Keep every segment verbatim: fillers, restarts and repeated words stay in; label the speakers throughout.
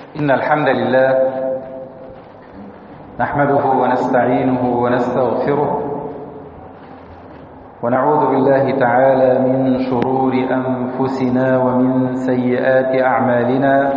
Speaker 1: إن الحمد لله نحمده ونستعينه ونستغفره ونعوذ بالله تعالى من شرور أنفسنا ومن سيئات أعمالنا.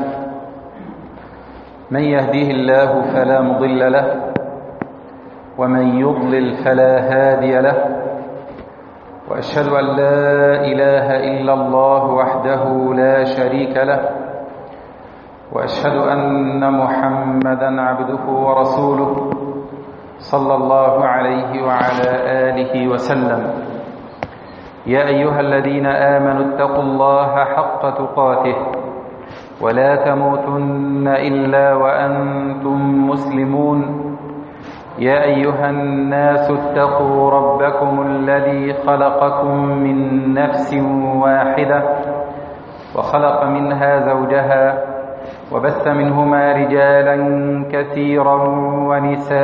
Speaker 1: من يهديه الله فلا مضل له ومن يضلل فلا هادي له، وأشهد أن لا إله إلا الله وحده لا شريك له، وأشهد أن محمدًا عبده ورسوله صلى الله عليه وعلى آله وسلم. يا أيها الذين آمنوا اتقوا الله حق تقاته ولا تموتن إلا وأنتم مسلمون. يا أيها الناس اتقوا ربكم الذي خلقكم من نفس واحدة وخلق منها زوجها وبث منهما رجالا كثيرا ونساء،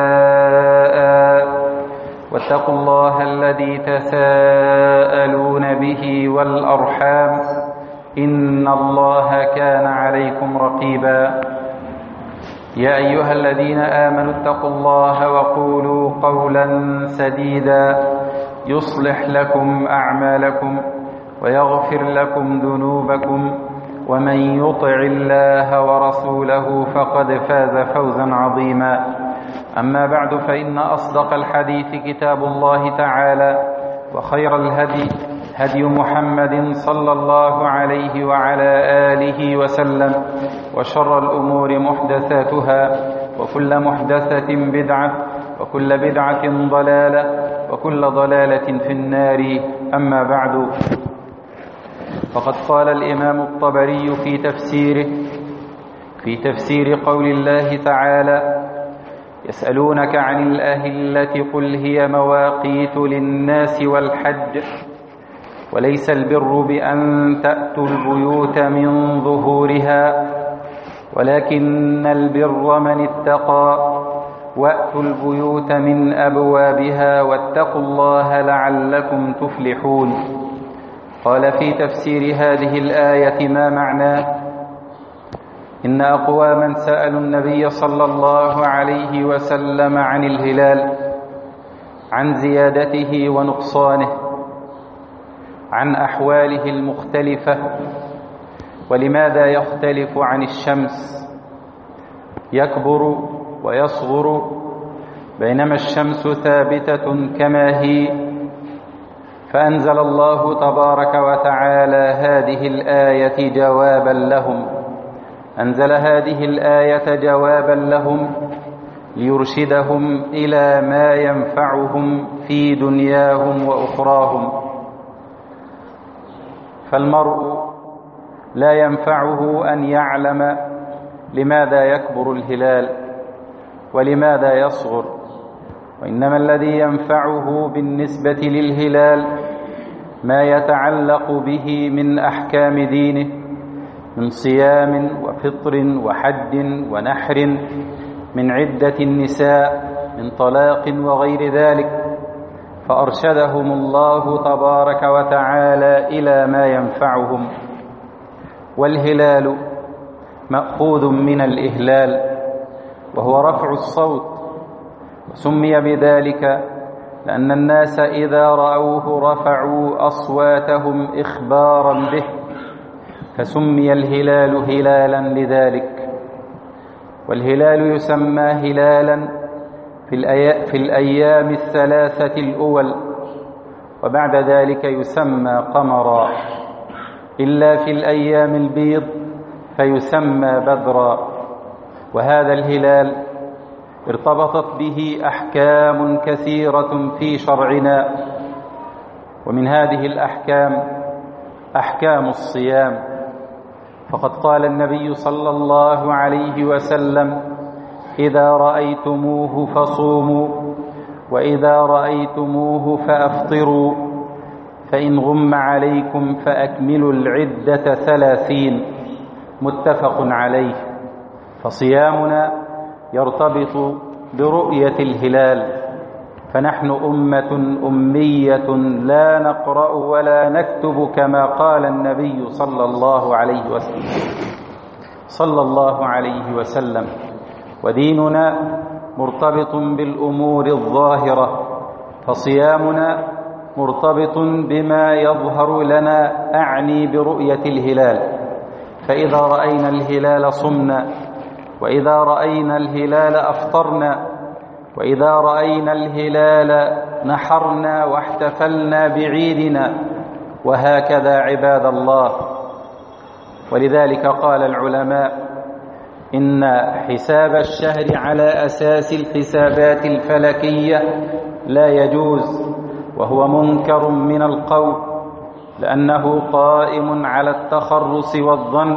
Speaker 1: واتقوا الله الذي تساءلون به والأرحام إن الله كان عليكم رقيبا. يا أيها الذين آمنوا اتقوا الله وقولوا قولا سديدا يصلح لكم أعمالكم ويغفر لكم ذنوبكم، ومن يطع الله ورسوله فقد فاز فوزا عظيما. أما بعد، فإن أصدق الحديث كتاب الله تعالى، وخير الهدي هدي محمد صلى الله عليه وعلى آله وسلم، وشر الأمور محدثاتها، وكل محدثة بدعة، وكل بدعة ضلالة، وكل ضلالة في النار. أما بعد، فقد قال الإمام الطبري في تفسيره في تفسير قول الله تعالى: يسألونك عن الأهلة قل هي مواقيت للناس والحج، وليس البر بأن تأتوا البيوت من ظهورها، ولكن البر من اتقى، وأتوا البيوت من أبوابها، واتقوا الله لعلكم تفلحون. قال في تفسير هذه الآية: ما معناه؟ إن أقواما سألوا النبي صلى الله عليه وسلم عن الهلال، عن زيادته ونقصانه، عن أحواله المختلفة، ولماذا يختلف عن الشمس، يكبر ويصغر بينما الشمس ثابتة كما هي. فأنزل الله تبارك وتعالى هذه الآية جوابا لهم أنزل هذه الآية جوابا لهم ليرشدهم إلى ما ينفعهم في دنياهم وأخراهم. فالمرء لا ينفعه أن يعلم لماذا يكبر الهلال ولماذا يصغر، وإنما الذي ينفعه بالنسبة للهلال ما يتعلق به من أحكام دينه، من صيام وفطر وحج ونحر، من عدة النساء، من طلاق وغير ذلك. فأرشدهم الله تبارك وتعالى إلى ما ينفعهم. والهلال مأخوذ من الإهلال، وهو رفع الصوت، وسمي بذلك لأن الناس إذا رأوه رفعوا أصواتهم إخبارا به، فسمي الهلال هلالا لذلك. والهلال يسمى هلالا في الأيام الثلاثة الأول، وبعد ذلك يسمى قمرا، إلا في الأيام البيض فيسمى بدرا. وهذا الهلال ارتبطت به أحكام كثيرة في شرعنا، ومن هذه الأحكام أحكام الصيام. فقد قال النبي صلى الله عليه وسلم: إذا رأيتموه فصوموا، وإذا رأيتموه فأفطروا، فإن غم عليكم فأكملوا العدة ثلاثين. متفق عليه. فصيامنا يرتبط برؤية الهلال، فنحن أمة أمية لا نقرأ ولا نكتب كما قال النبي صلى الله عليه وسلم. صلى الله عليه وسلم. وديننا مرتبط بالأمور الظاهرة، فصيامنا مرتبط بما يظهر لنا، أعني برؤية الهلال. فإذا رأينا الهلال صمنا، وإذا رأينا الهلال أفطرنا، وإذا رأينا الهلال نحرنا واحتفلنا بعيدنا، وهكذا عباد الله. ولذلك قال العلماء إن حساب الشهر على أساس الحسابات الفلكية لا يجوز، وهو منكر من القول، لأنه قائم على التخرص والظن،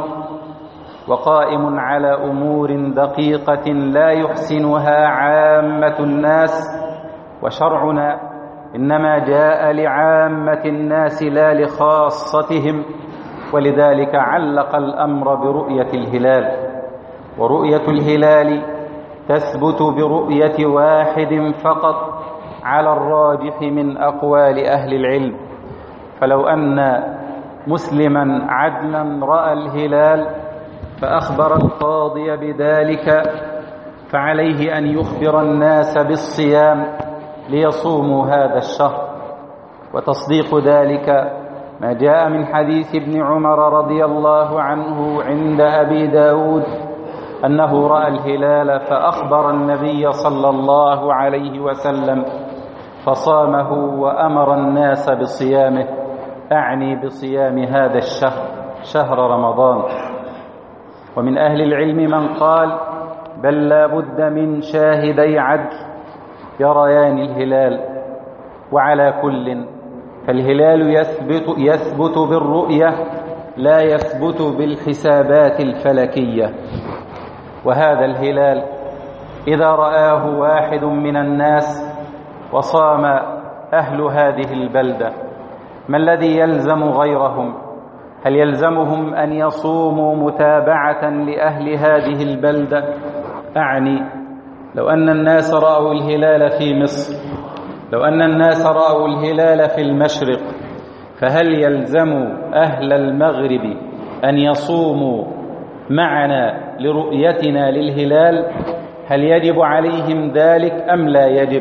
Speaker 1: وقائم على أمور دقيقة لا يحسنها عامة الناس. وشرعنا إنما جاء لعامة الناس لا لخاصتهم، ولذلك علق الأمر برؤية الهلال. ورؤية الهلال تثبت برؤية واحد فقط على الراجح من أقوال أهل العلم. فلو أن مسلما عدلا رأى الهلال فأخبر القاضي بذلك، فعليه أن يخبر الناس بالصيام ليصوموا هذا الشهر. وتصديق ذلك ما جاء من حديث ابن عمر رضي الله عنه عند أبي داود أنه رأى الهلال فأخبر النبي صلى الله عليه وسلم فصامه وأمر الناس بصيامه، أعني بصيام هذا الشهر، شهر رمضان. ومن أهل العلم من قال بل لا بد من شاهدي عدل يريان الهلال. وعلى كل فالهلال يثبت, يثبت بالرؤية لا يثبت بالحسابات الفلكية. وهذا الهلال إذا رآه واحد من الناس وصام أهل هذه البلدة، ما الذي يلزم غيرهم؟ هل يلزمهم أن يصوموا متابعة لأهل هذه البلدة؟ أعني لو أن الناس رأوا الهلال في مصر، لو أن الناس رأوا الهلال في المشرق، فهل يلزم أهل المغرب أن يصوموا معنا لرؤيتنا للهلال؟ هل يجب عليهم ذلك أم لا يجب؟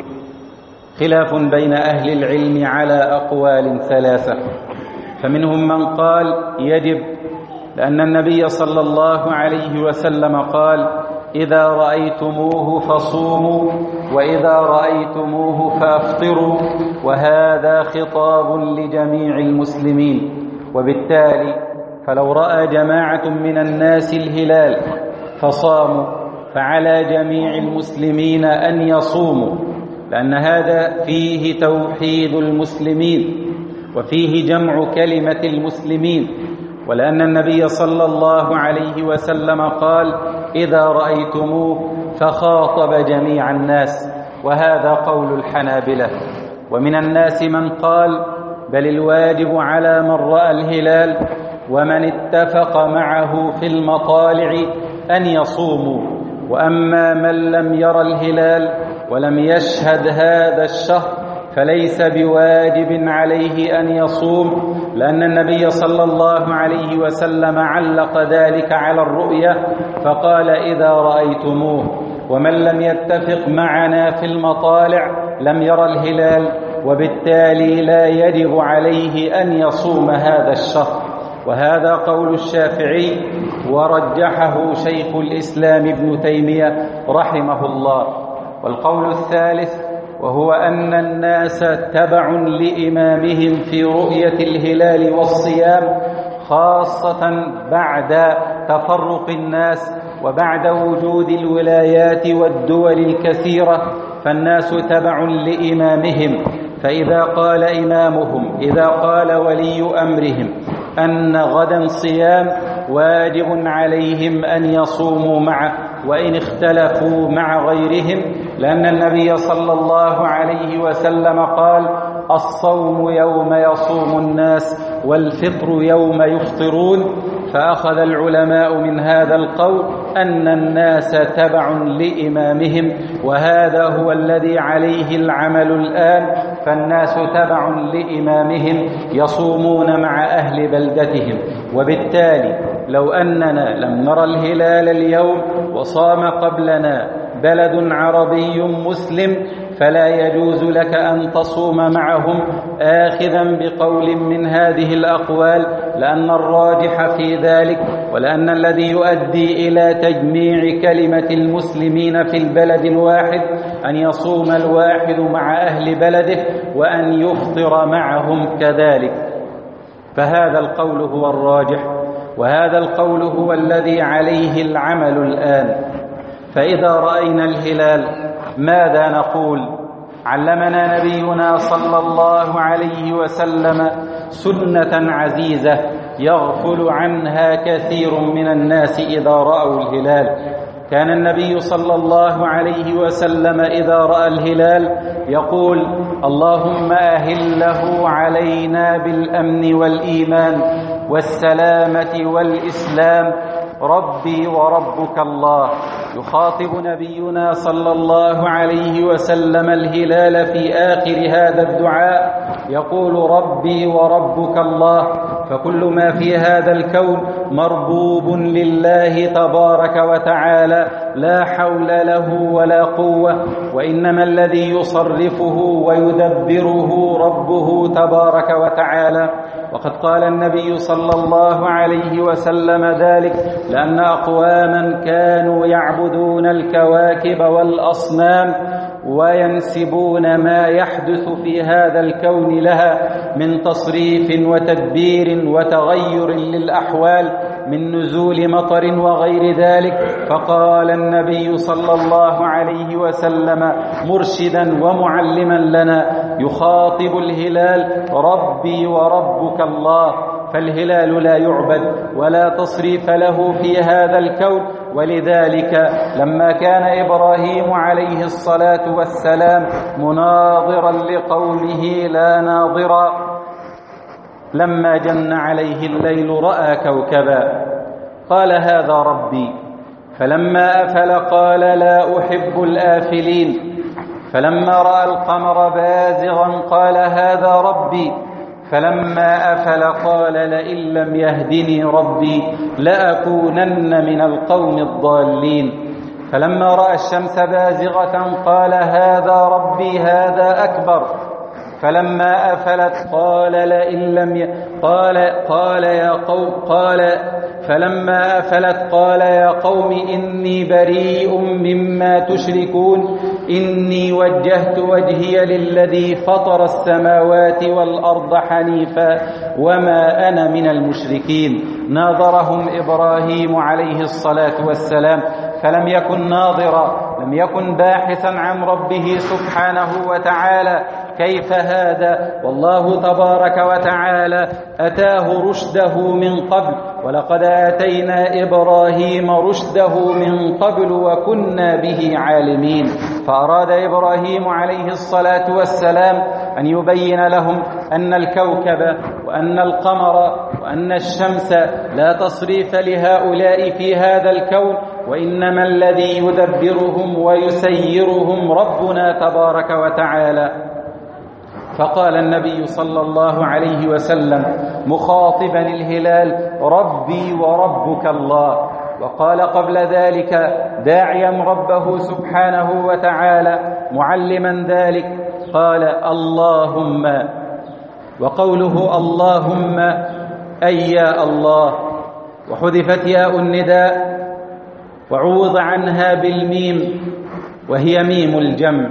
Speaker 1: خلاف بين أهل العلم على أقوال ثلاثة. فمنهم من قال يجب، لأن النبي صلى الله عليه وسلم قال إذا رأيتموه فصوموا وإذا رأيتموه فأفطروا، وهذا خطاب لجميع المسلمين. وبالتالي فلو رأى جماعة من الناس الهلال فصاموا فعلى جميع المسلمين أن يصوموا، لأن هذا فيه توحيد المسلمين وفيه جمع كلمة المسلمين. ولأن النبي صلى الله عليه وسلم قال إذا رأيتموه فخاطب جميع الناس، وهذا قول الحنابلة. ومن الناس من قال بل الواجب على من رأى الهلال ومن اتفق معه في المطالع أن يصوموا، وأما من لم يرى الهلال ولم يشهد هذا الشهر فليس بواجب عليه أن يصوم، لأن النبي صلى الله عليه وسلم علق ذلك على الرؤية فقال إذا رأيتموه. ومن لم يتفق معنا في المطالع لم يرى الهلال، وبالتالي لا يجب عليه أن يصوم هذا الشهر. وهذا قول الشافعي، ورجحه شيخ الإسلام ابن تيمية رحمه الله. والقول الثالث وهو أن الناس تبع لإمامهم في رؤية الهلال والصيام، خاصة بعد تفرق الناس وبعد وجود الولايات والدول الكثيرة، فالناس تبع لإمامهم. فإذا قال إمامهم، إذا قال ولي أمرهم أن غدا صيام، واجب عليهم أن يصوموا معه وإن اختلفوا مع غيرهم، لأن النبي صلى الله عليه وسلم قال الصوم يوم يصوم الناس والفطر يوم يفطرون. فأخذ العلماء من هذا القول أن الناس تبع لإمامهم، وهذا هو الذي عليه العمل الآن. فالناس تبع لإمامهم يصومون مع أهل بلدتهم، وبالتالي لو أننا لم نرى الهلال اليوم وصام قبلنا بلد عربي مسلم فلا يجوز لك أن تصوم معهم آخذا بقول من هذه الأقوال، لأن الراجح في ذلك ولأن الذي يؤدي إلى تجميع كلمة المسلمين في البلد الواحد أن يصوم الواحد مع أهل بلده وأن يفطر معهم كذلك. فهذا القول هو الراجح، وهذا القول هو الذي عليه العمل الآن. فإذا رأينا الهلال ماذا نقول؟ علمنا نبينا صلى الله عليه وسلم سنة عزيزة يغفل عنها كثير من الناس إذا رأوا الهلال. كان النبي صلى الله عليه وسلم إذا رأى الهلال يقول: اللهم أهله علينا بالأمن والإيمان والسلامة والإسلام ربي وربك الله. يخاطب نبينا صلى الله عليه وسلم الهلال في آخر هذا الدعاء يقول: ربي وربك الله. فكل ما في هذا الكون مربوب لله تبارك وتعالى، لا حول له ولا قوة، وإنما الذي يصرفه ويدبره ربه تبارك وتعالى. وقد قال النبي صلى الله عليه وسلم ذلك لأن أقواما كانوا يعبدون الكواكب والأصنام وينسبون ما يحدث في هذا الكون لها من تصريف وتدبير وتغير للأحوال من نزول مطر وغير ذلك. فقال النبي صلى الله عليه وسلم مرشدا ومعلما لنا يخاطب الهلال: ربي وربك الله. فالهلال لا يعبد ولا تصريف له في هذا الكون. ولذلك لما كان إبراهيم عليه الصلاة والسلام مناظرا لقومه لا ناظرا، لما جن عليه الليل رأى كوكبا قال: هذا ربي. فلما أفل قال: لا أحب الآفلين. فلما رأى القمر بازغا قال: هذا ربي. فلما أفل قال: لئن لم يهدني ربي لأكونن من القوم الضالين. فلما رأى الشمس بازغة قال: هذا ربي هذا أكبر. فلما أفلت قال: لئن لم ي... قال قال يا قوم قال فلما أفلت قال: يا قوم إني بريء مما تشركون إني وجهت وجهي للذي فطر السماوات والأرض حنيفا وما أنا من المشركين. ناظرهم إبراهيم عليه الصلاة والسلام فلم يكن ناظرا، لم يكن باحثا عن ربه سبحانه وتعالى كيف هذا، والله تبارك وتعالى أتاه رشده من قبل، ولقد آتينا إبراهيم رشده من قبل وكنا به عالمين. فأراد إبراهيم عليه الصلاة والسلام أن يبين لهم أن الكوكب وأن القمر وأن الشمس لا تصريف لهؤلاء في هذا الكون، وإنما الذي يدبرهم ويسيرهم ربنا تبارك وتعالى. فقال النبي صلى الله عليه وسلم مخاطبا الهلال: ربي وربك الله. وقال قبل ذلك داعيا ربه سبحانه وتعالى معلما ذلك قال: اللهم. وقوله اللهم أي يا الله، وحذفت ياء النداء وعوض عنها بالميم وهي ميم الجمع،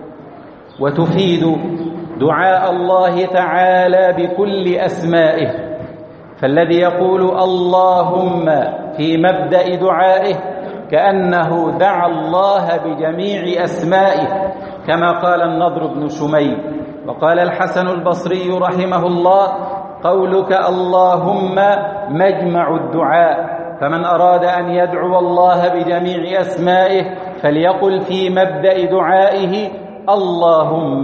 Speaker 1: وتفيد دعاء الله تعالى بكل أسمائه. فالذي يقول اللهم في مبدأ دعائه كأنه دعا الله بجميع أسمائه، كما قال النضر بن شميل. وقال الحسن البصري رحمه الله: قولك اللهم مجمع الدعاء، فمن أراد أن يدعو الله بجميع أسمائه فليقل في مبدأ دعائه اللهم.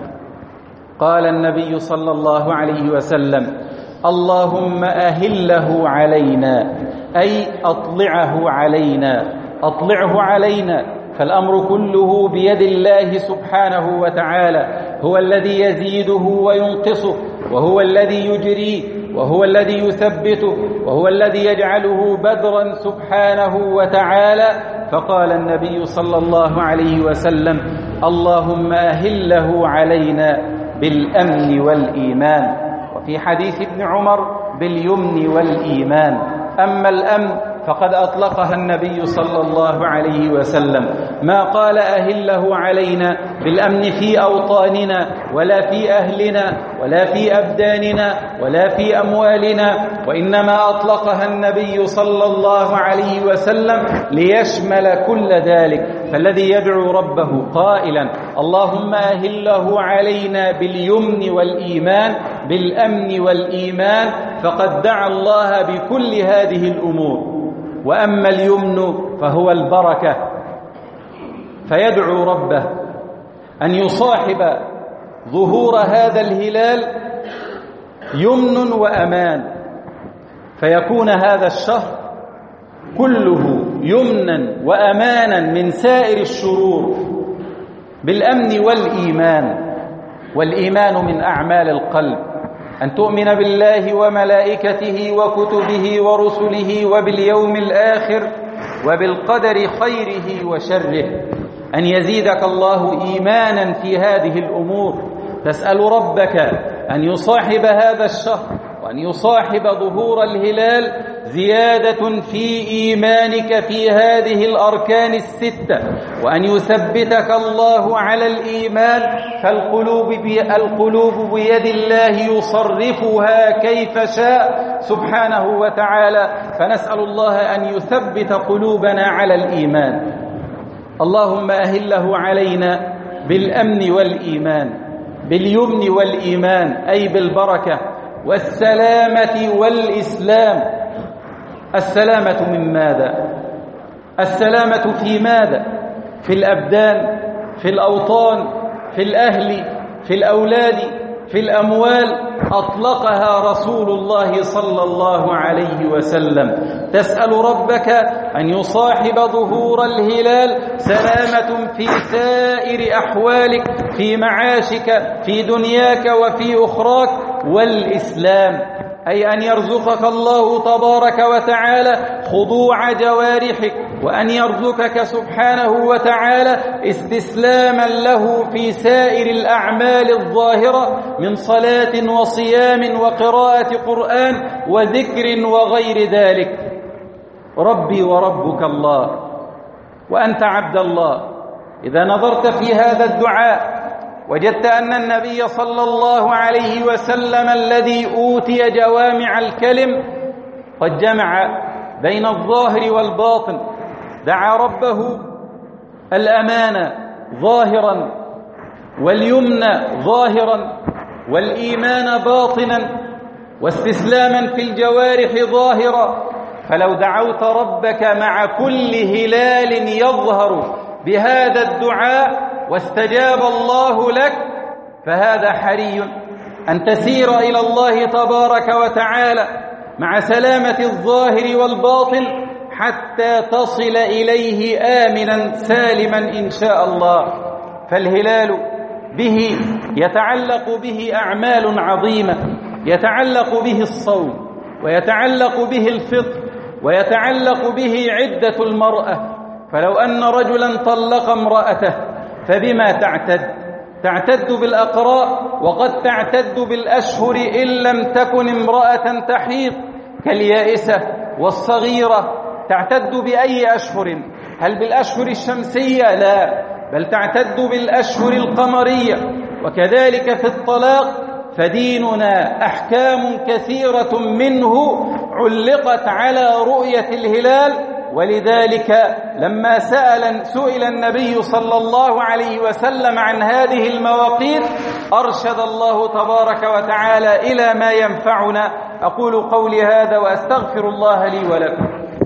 Speaker 1: قال النبي صلى الله عليه وسلم: اللهم أهله علينا، أي أطلعه علينا، أطلعه علينا. فالأمر كله بيد الله سبحانه وتعالى، هو الذي يزيده وينقصه، وهو الذي يجريه وهو الذي يثبته وهو الذي يجعله بدرا سبحانه وتعالى. فقال النبي صلى الله عليه وسلم: اللهم أهله علينا بالأمن والإيمان. وفي حديث ابن عمر: باليمن والإيمان. أما الأمن فقد أطلقها النبي صلى الله عليه وسلم، ما قال أهله علينا بالأمن في أوطاننا ولا في أهلنا ولا في أبداننا ولا في أموالنا، وإنما أطلقها النبي صلى الله عليه وسلم ليشمل كل ذلك. فالذي يدعو ربه قائلا: اللهم أهله علينا باليمن والإيمان، بالأمن والإيمان، فقد دعا الله بكل هذه الأمور. وأما اليمن فهو البركة، فيدعو ربه أن يصاحب ظهور هذا الهلال يمن وأمان، فيكون هذا الشهر كله يمنا وأمانا من سائر الشرور، بالأمن والإيمان. والإيمان من أعمال القلب، أن تؤمن بالله وملائكته وكتبه ورسله وباليوم الآخر وبالقدر خيره وشره، أن يزيدك الله إيمانا في هذه الأمور. تسأل ربك أن يصاحب هذا الشهر وأن يصاحب ظهور الهلال زيادة في إيمانك في هذه الأركان الستة، وأن يثبتك الله على الإيمان. فالقلوب القلوب بيد الله يصرفها كيف شاء سبحانه وتعالى، فنسأل الله أن يثبت قلوبنا على الإيمان. اللهم أهله علينا بالأمن والإيمان، باليمن والإيمان أي بالبركة والسلامة والإسلام. السلامة من ماذا؟ السلامة في ماذا؟ في الأبدان، في الأوطان، في الأهل، في الأولاد، في الأموال. أطلقها رسول الله صلى الله عليه وسلم. تسأل ربك أن يصاحب ظهور الهلال سلامة في سائر أحوالك، في معاشك، في دنياك وفي أخراك، والإسلام أي أن يرزقك الله تبارك وتعالى خضوع جوارحك، وأن يرزقك سبحانه وتعالى استسلاما له في سائر الأعمال الظاهرة من صلاة وصيام وقراءة قرآن وذكر وغير ذلك. ربي وربك الله، وأنت عبد الله. إذا نظرت في هذا الدعاء وجدت أن النبي صلى الله عليه وسلم الذي أوتي جوامع الكلم قد جمع بين الظاهر والباطن، دعا ربه الأمان ظاهرا واليمن ظاهرا والإيمان باطنا واستسلاما في الجوارح ظاهرا. فلو دعوت ربك مع كل هلال يظهر بهذا الدعاء واستجاب الله لك، فهذا حري أن تسير إلى الله تبارك وتعالى مع سلامة الظاهر والباطن حتى تصل إليه آمنا سالما إن شاء الله. فالهلال به يتعلق به أعمال عظيمة، يتعلق به الصوم، ويتعلق به الفطر، ويتعلق به عدة المرأة. فلو أن رجلا طلق امرأته فبما تعتد؟ تعتد بالأقراء، وقد تعتد بالأشهر إن لم تكن امرأة تحيض كاليائسة والصغيرة. تعتد بأي أشهر؟ هل بالأشهر الشمسية؟ لا، بل تعتد بالأشهر القمرية. وكذلك في الطلاق، فديننا أحكام كثيرة منه علقت على رؤية الهلال. ولذلك لما سأل سئل النبي صلى الله عليه وسلم عن هذه المواقيت أرشد الله تبارك وتعالى إلى ما ينفعنا. أقول قولي هذا وأستغفر الله لي ولكم.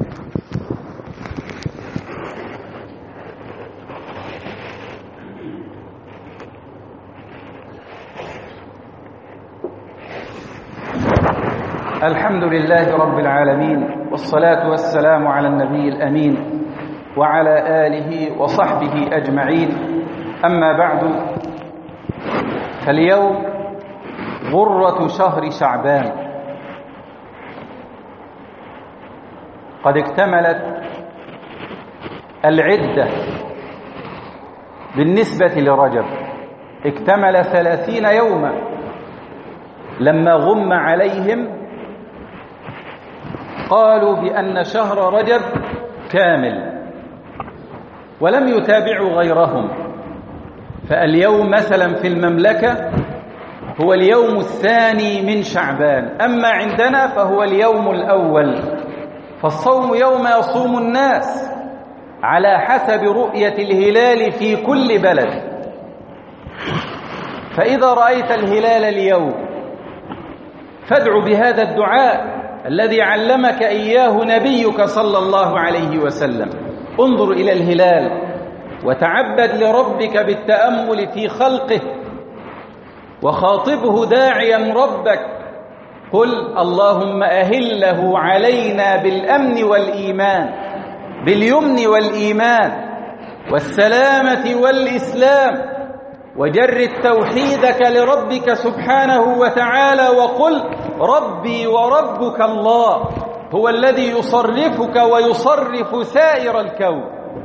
Speaker 1: الحمد لله رب العالمين، والصلاة والسلام على النبي الأمين وعلى آله وصحبه أجمعين. أما بعد، فاليوم غرة شهر شعبان، قد اكتملت العدة بالنسبة لرجب، اكتمل ثلاثين يوما لما غم عليهم قالوا بأن شهر رجب كامل، ولم يتابعوا غيرهم. فاليوم مثلا في المملكة هو اليوم الثاني من شعبان، أما عندنا فهو اليوم الأول. فالصوم يوم يصوم الناس على حسب رؤية الهلال في كل بلد. فإذا رأيت الهلال اليوم فادع بهذا الدعاء الذي علمك إياه نبيك صلى الله عليه وسلم. انظر إلى الهلال وتعبد لربك بالتأمل في خلقه، وخاطبه داعيا ربك، قل اللهم أهله علينا بالأمن والإيمان، باليمن والإيمان والسلامة والإسلام، وجرد توحيدك لربك سبحانه وتعالى، وقل ربي وربك الله هو الذي يصرفك ويصرف سائر الكون.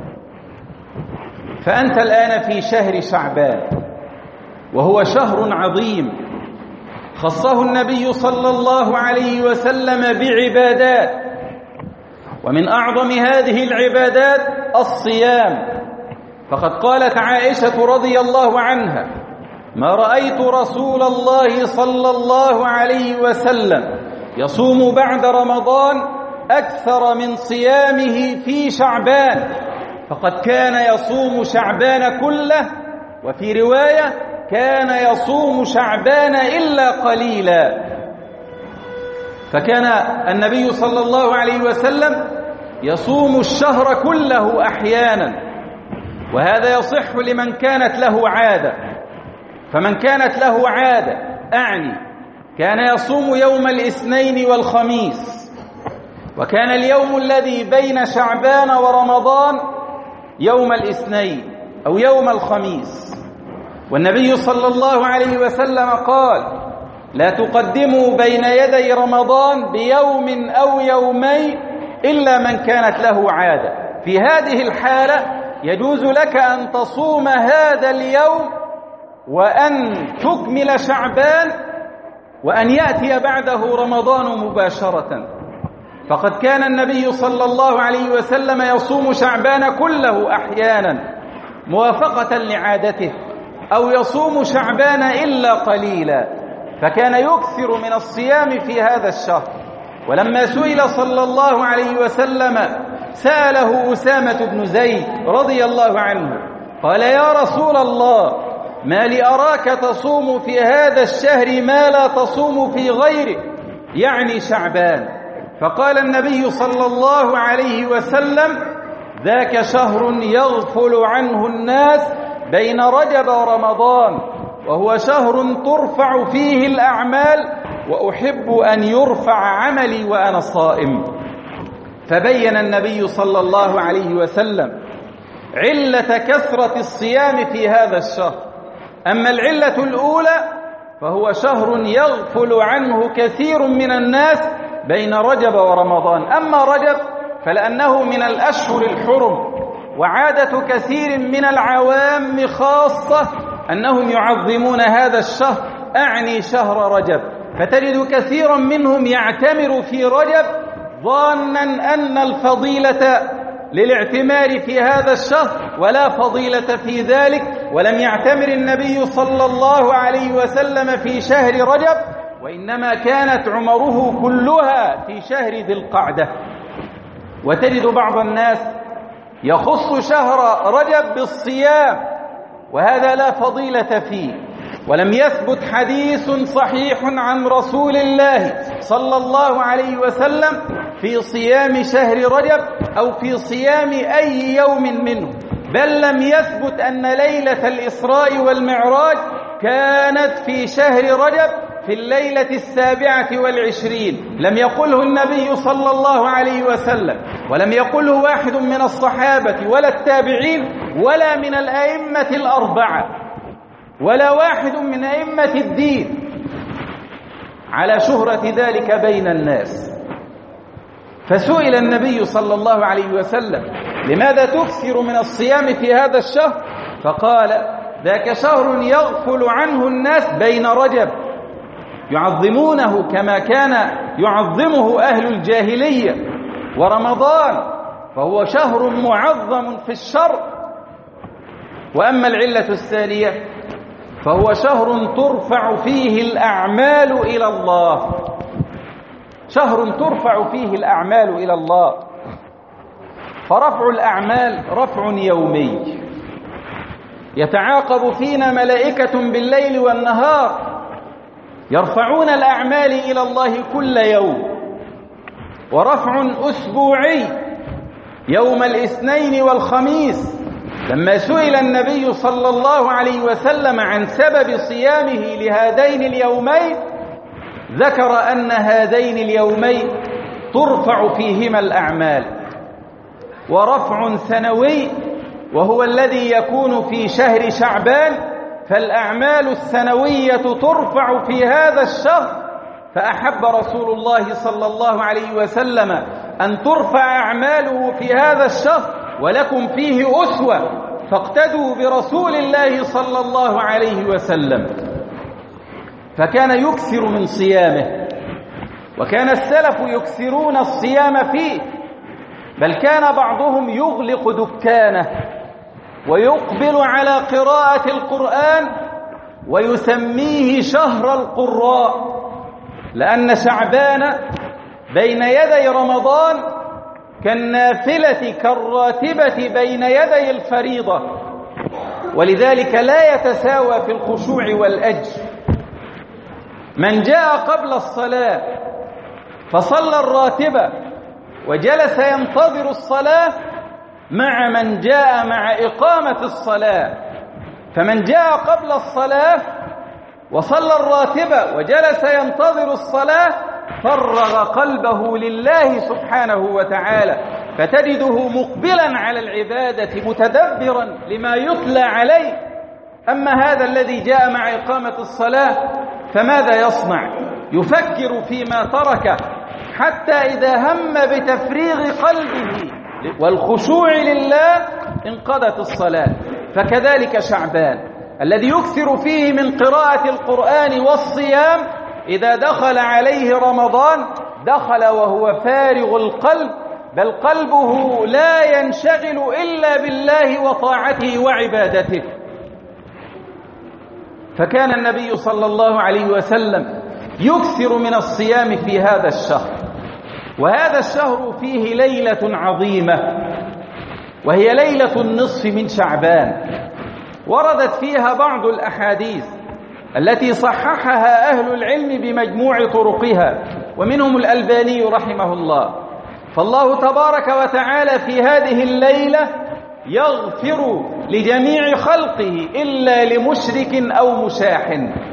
Speaker 1: فأنت الآن في شهر شعبان، وهو شهر عظيم خصه النبي صلى الله عليه وسلم بعبادات، ومن أعظم هذه العبادات الصيام. فقد قالت عائشة رضي الله عنها: ما رأيت رسول الله صلى الله عليه وسلم يصوم بعد رمضان أكثر من صيامه في شعبان، فقد كان يصوم شعبان كله، وفي رواية كان يصوم شعبان إلا قليلا. فكان النبي صلى الله عليه وسلم يصوم الشهر كله أحيانا، وهذا يصح لمن كانت له عادة. فمن كانت له عادة أعني كان يصوم يوم الاثنين والخميس، وكان اليوم الذي بين شعبان ورمضان يوم الاثنين أو يوم الخميس. والنبي صلى الله عليه وسلم قال: لا تقدموا بين يدي رمضان بيوم أو يومين إلا من كانت له عادة. في هذه الحالة يجوز لك أن تصوم هذا اليوم وأن تكمل شعبان وأن يأتي بعده رمضان مباشرة. فقد كان النبي صلى الله عليه وسلم يصوم شعبان كله أحيانا موافقة لعادته، أو يصوم شعبان إلا قليلا، فكان يكثر من الصيام في هذا الشهر. ولما سئل صلى الله عليه وسلم سأله أسامة بن زيد رضي الله عنه قال: يا رسول الله، ما لي أراك تصوم في هذا الشهر ما لا تصوم في غيره، يعني شعبان. فقال النبي صلى الله عليه وسلم: ذاك شهر يغفل عنه الناس بين رجب ورمضان، وهو شهر ترفع فيه الأعمال، وأحب أن يرفع عملي وأنا صائم. فبين النبي صلى الله عليه وسلم علة كثرة الصيام في هذا الشهر. أما العلة الأولى فهو شهر يغفل عنه كثير من الناس بين رجب ورمضان. أما رجب فلأنه من الأشهر الحرم، وعادة كثير من العوام خاصة أنهم يعظمون هذا الشهر، أعني شهر رجب. فتجد كثيرا منهم يعتمر في رجب ظانا أن الفضيلة للاعتمار في هذا الشهر، ولا فضيلة في ذلك. ولم يعتمر النبي صلى الله عليه وسلم في شهر رجب، وإنما كانت عمره كلها في شهر ذي القعدة. وتجد بعض الناس يخص شهر رجب بالصيام، وهذا لا فضيلة فيه. ولم يثبت حديث صحيح عن رسول الله صلى الله عليه وسلم في صيام شهر رجب أو في صيام أي يوم منه، بل لم يثبت أن ليلة الإسراء والمعراج كانت في شهر رجب في الليلة السابعة والعشرين. لم يقله النبي صلى الله عليه وسلم، ولم يقله واحد من الصحابة ولا التابعين ولا من الأئمة الأربعة ولا واحد من أئمة الدين على شهرة ذلك بين الناس. فسئل النبي صلى الله عليه وسلم: لماذا تكثر من الصيام في هذا الشهر؟ فقال: ذاك شهر يغفل عنه الناس بين رجب، يعظمونه كما كان يعظمه أهل الجاهلية، ورمضان فهو شهر معظم في الشرع. وأما العلة الثانية فهو شهر ترفع فيه الأعمال إلى الله، شهر ترفع فيه الأعمال إلى الله. فرفع الأعمال رفع يومي، يتعاقب فينا ملائكة بالليل والنهار يرفعون الأعمال إلى الله كل يوم. ورفع أسبوعي يوم الاثنين والخميس، لما سئل النبي صلى الله عليه وسلم عن سبب صيامه لهذين اليومين ذكر أن هذين اليومين ترفع فيهما الأعمال. ورفع سنوي وهو الذي يكون في شهر شعبان، فالأعمال السنوية ترفع في هذا الشهر. فأحب رسول الله صلى الله عليه وسلم أن ترفع أعماله في هذا الشهر ولكم فيه أسوة، فاقتدوا برسول الله صلى الله عليه وسلم. فكان يكثر من صيامه، وكان السلف يكثرون الصيام فيه، بل كان بعضهم يغلق دكانه ويقبل على قراءة القرآن ويسميه شهر القراء، لأن شعبان بين يدي رمضان كالنافلة كالراتبة بين يدي الفريضة، ولذلك لا يتساوى في الخشوع والأجر. من جاء قبل الصلاة فصلى الراتبة وجلس ينتظر الصلاة مع من جاء مع إقامة الصلاة، فمن جاء قبل الصلاة وصلى الراتبة وجلس ينتظر الصلاة فرغ قلبه لله سبحانه وتعالى، فتجده مقبلا على العبادة متدبرا لما يتلى عليه. أما هذا الذي جاء مع إقامة الصلاة فماذا يصنع؟ يفكر فيما تركه، حتى إذا هم بتفريغ قلبه والخشوع لله انقضت الصلاة. فكذلك شعبان الذي يكثر فيه من قراءة القرآن والصيام، إذا دخل عليه رمضان دخل وهو فارغ القلب، بل قلبه لا ينشغل إلا بالله وطاعته وعبادته. فكان النبي صلى الله عليه وسلم يكثر من الصيام في هذا الشهر. وهذا الشهر فيه ليلة عظيمة، وهي ليلة النصف من شعبان، وردت فيها بعض الأحاديث التي صححها أهل العلم بمجموع طرقها، ومنهم الألباني رحمه الله. فالله تبارك وتعالى في هذه الليلة يغفر لجميع خلقه إلا لمشرك أو مشاح،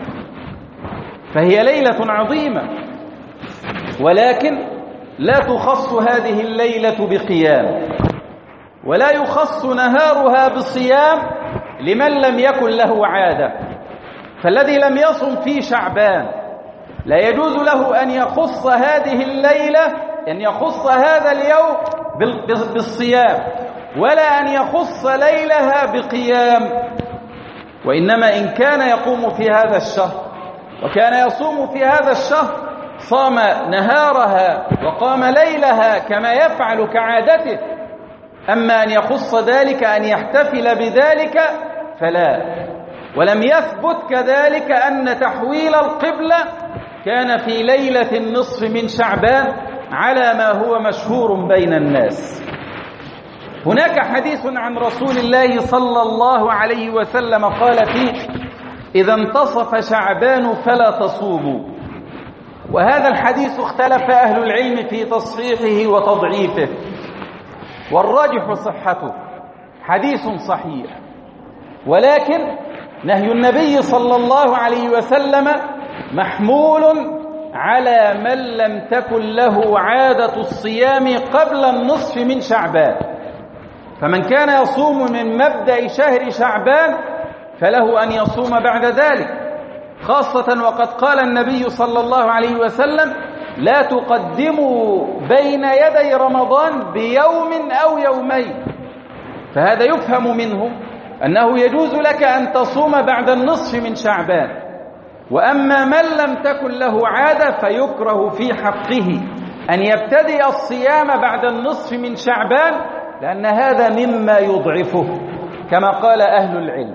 Speaker 1: فهي ليلة عظيمة. ولكن لا تخص هذه الليلة بقيام، ولا يخص نهارها بصيام لمن لم يكن له عادة. فالذي لم يصم في شعبان لا يجوز له أن يخص هذه الليلة، أن يخص هذا اليوم بالصيام، ولا أن يخص ليلها بقيام. وإنما إن كان يقوم في هذا الشهر وكان يصوم في هذا الشهر صام نهارها وقام ليلها كما يفعل كعادته. أما أن يخص ذلك أن يحتفل بذلك فلا. ولم يثبت كذلك أن تحويل القبلة كان في ليلة النصف من شعبان على ما هو مشهور بين الناس. هناك حديث عن رسول الله صلى الله عليه وسلم قال فيه: إذا انتصف شعبان فلا تصوموا. وهذا الحديث اختلف أهل العلم في تصحيحه وتضعيفه، والراجح صحته، حديث صحيح. ولكن نهي النبي صلى الله عليه وسلم محمول على من لم تكن له عادة الصيام قبل النصف من شعبان. فمن كان يصوم من مبدأ شهر شعبان فله أن يصوم بعد ذلك، خاصة وقد قال النبي صلى الله عليه وسلم: لا تقدموا بين يدي رمضان بيوم أو يومين. فهذا يفهم منه أنه يجوز لك أن تصوم بعد النصف من شعبان، وأما من لم تكن له عادة فيكره في حقه أن يبتدئ الصيام بعد النصف من شعبان، لأن هذا مما يضعفه كما قال أهل العلم.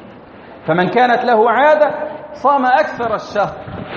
Speaker 1: فمن كانت له عادة صام أكثر الشهر،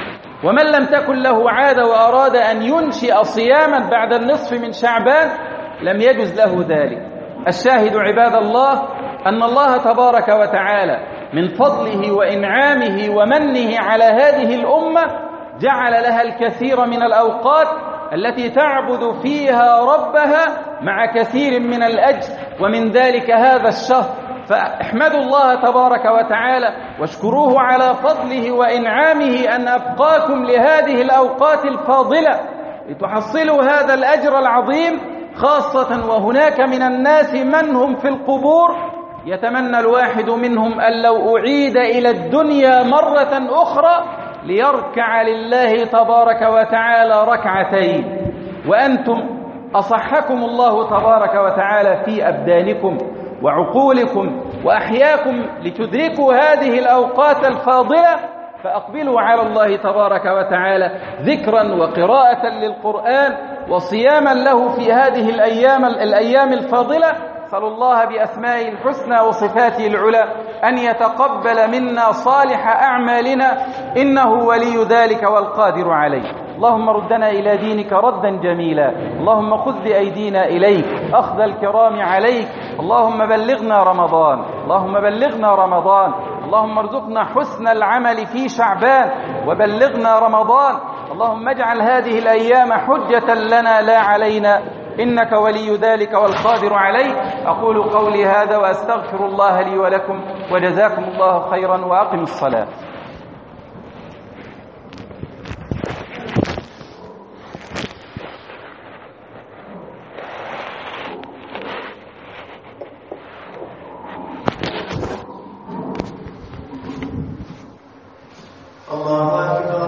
Speaker 1: ومن لم تكن له عادة وأراد أن ينشئ صياما بعد النصف من شعبان لم يجز له ذلك. الشاهد عباد الله أن الله تبارك وتعالى من فضله وإنعامه ومنه على هذه الأمة جعل لها الكثير من الأوقات التي تعبد فيها ربها مع كثير من الأجر، ومن ذلك هذا الشهر. فاحمدوا الله تبارك وتعالى واشكروه على فضله وإنعامه أن أبقاكم لهذه الأوقات الفاضلة لتحصلوا هذا الأجر العظيم، خاصة وهناك من الناس من هم في القبور يتمنى الواحد منهم أن لو أعيد إلى الدنيا مرة أخرى ليركع لله تبارك وتعالى ركعتين، وأنتم أصحكم الله تبارك وتعالى في أبدانكم وعقولكم وأحياكم لتدركوا هذه الأوقات الفاضلة. فأقبلوا على الله تبارك وتعالى ذكرا وقراءة للقرآن وصياما له في هذه الأيام الأيام الفاضلة. أسأل الله بأسمائه الحسنى وصفاته العلى أن يتقبل منا صالح أعمالنا، إنه ولي ذلك والقادر عليه. اللهم ردنا إلى دينك ردا جميلا، اللهم خذ بأيدينا إليك أخذ الكرام عليك. اللهم بلغنا رمضان، اللهم بلغنا رمضان، اللهم ارزقنا حسن العمل في شعبان وبلغنا رمضان. اللهم اجعل هذه الأيام حجة لنا لا علينا، إنك ولي ذلك والقادر عليه. أقول قولي هذا وأستغفر الله لي ولكم، وجزاكم الله خيرا، وأقم الصلاة.
Speaker 2: الله أكبر.